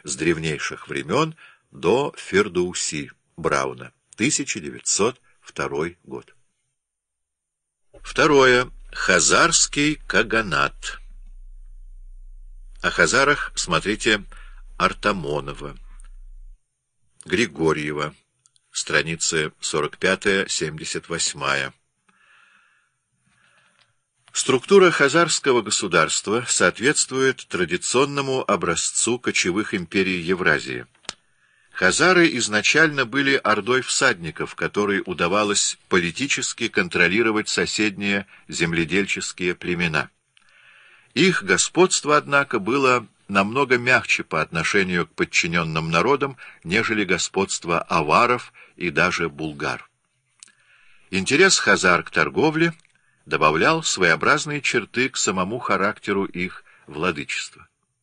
с древнейших времен до Фирдауси Брауна, 1902 год. Второе. Хазарский каганат. О хазарах смотрите Артамонова, Григорьева, страницы 45-78. Структура хазарского государства соответствует традиционному образцу кочевых империй Евразии. Хазары изначально были ордой всадников, которой удавалось политически контролировать соседние земледельческие племена. Их господство, однако, было намного мягче по отношению к подчиненным народам, нежели господство аваров и даже булгар. Интерес хазар к торговле добавлял своеобразные черты к самому характеру их владычества.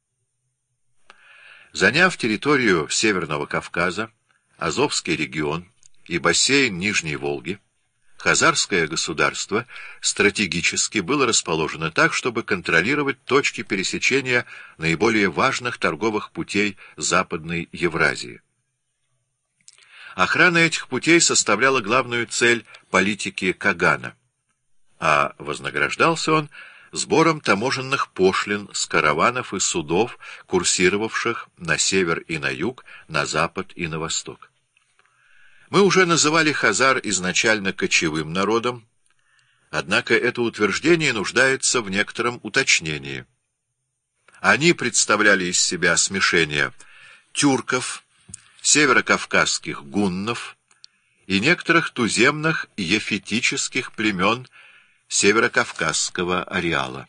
Заняв территорию Северного Кавказа, Азовский регион и бассейн Нижней Волги, хазарское государство стратегически было расположено так, чтобы контролировать точки пересечения наиболее важных торговых путей Западной Евразии. Охрана этих путей составляла главную цель политики Кагана, а вознаграждался он сбором таможенных пошлин с караванов и судов, курсировавших на север и на юг, на запад и на восток. Мы уже называли хазар изначально кочевым народом, однако это утверждение нуждается в некотором уточнении. Они представляли из себя смешение тюрков, северокавказских гуннов и некоторых туземных ефетических племен северокавказского ареала.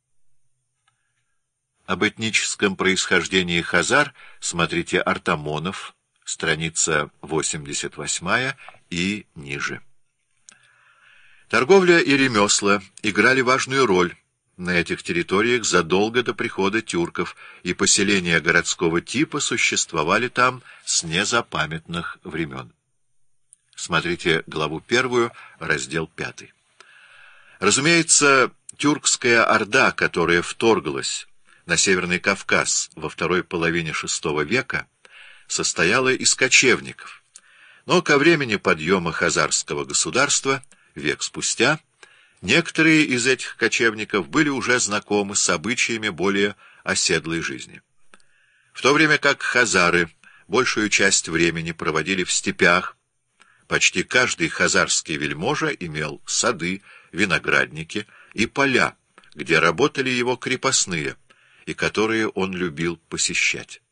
Об этническом происхождении хазар смотрите Артамонов, страница 88 и ниже. Торговля и ремесла играли важную роль на этих территориях задолго до прихода тюрков, и поселения городского типа существовали там с незапамятных времен. Смотрите главу 1, раздел 5. Разумеется, тюркская орда, которая вторглась на Северный Кавказ во второй половине VI века, состояла из кочевников, но ко времени подъема хазарского государства, век спустя, некоторые из этих кочевников были уже знакомы с обычаями более оседлой жизни. В то время как хазары большую часть времени проводили в степях, почти каждый хазарский вельможа имел сады, виноградники и поля, где работали его крепостные, и которые он любил посещать.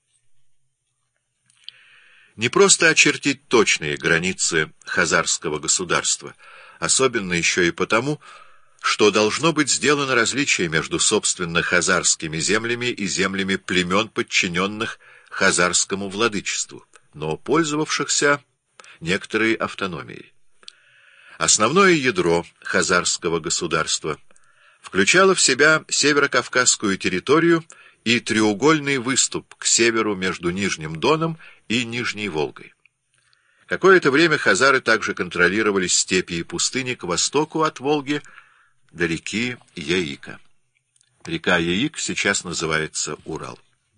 Не просто очертить точные границы хазарского государства, особенно еще и потому, что должно быть сделано различие между собственно хазарскими землями и землями племен, подчиненных хазарскому владычеству, но пользовавшихся некоторой автономией. Основное ядро хазарского государства включало в себя северокавказскую территорию и треугольный выступ к северу между Нижним Доном и Нижней Волгой. Какое-то время хазары также контролировали степи и пустыни к востоку от Волги до реки Яика. Река Яик сейчас называется Урал.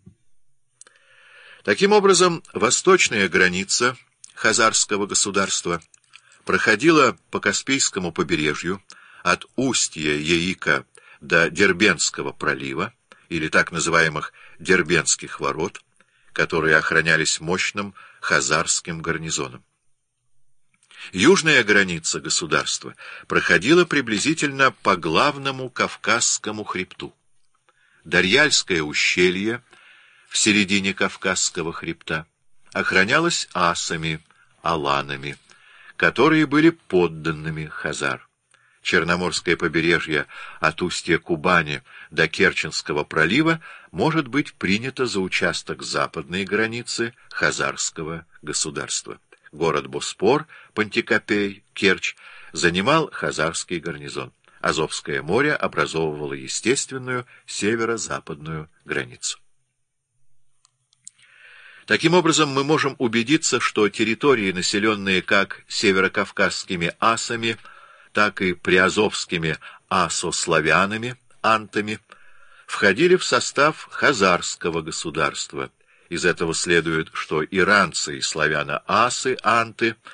Таким образом, восточная граница хазарского государства проходила по Каспийскому побережью от устья Яика до Дербентского пролива, или так называемых Дербентских ворот, которые охранялись мощным хазарским гарнизоном. Южная граница государства проходила приблизительно по главному Кавказскому хребту. Дарьяльское ущелье в середине Кавказского хребта охранялось асами, аланами, которые были подданными хазар. Черноморское побережье от устья Кубани до Керченского пролива может быть принято за участок западной границы хазарского государства. Город Боспор, Пантикопей, Керчь занимал хазарский гарнизон. Азовское море образовывало естественную северо-западную границу. Таким образом, мы можем убедиться, что территории, населенные как северокавказскими асами, так и приазовскими асославянами, антами, входили в состав хазарского государства Из этого следует, что иранцы и славяно-асы, анты,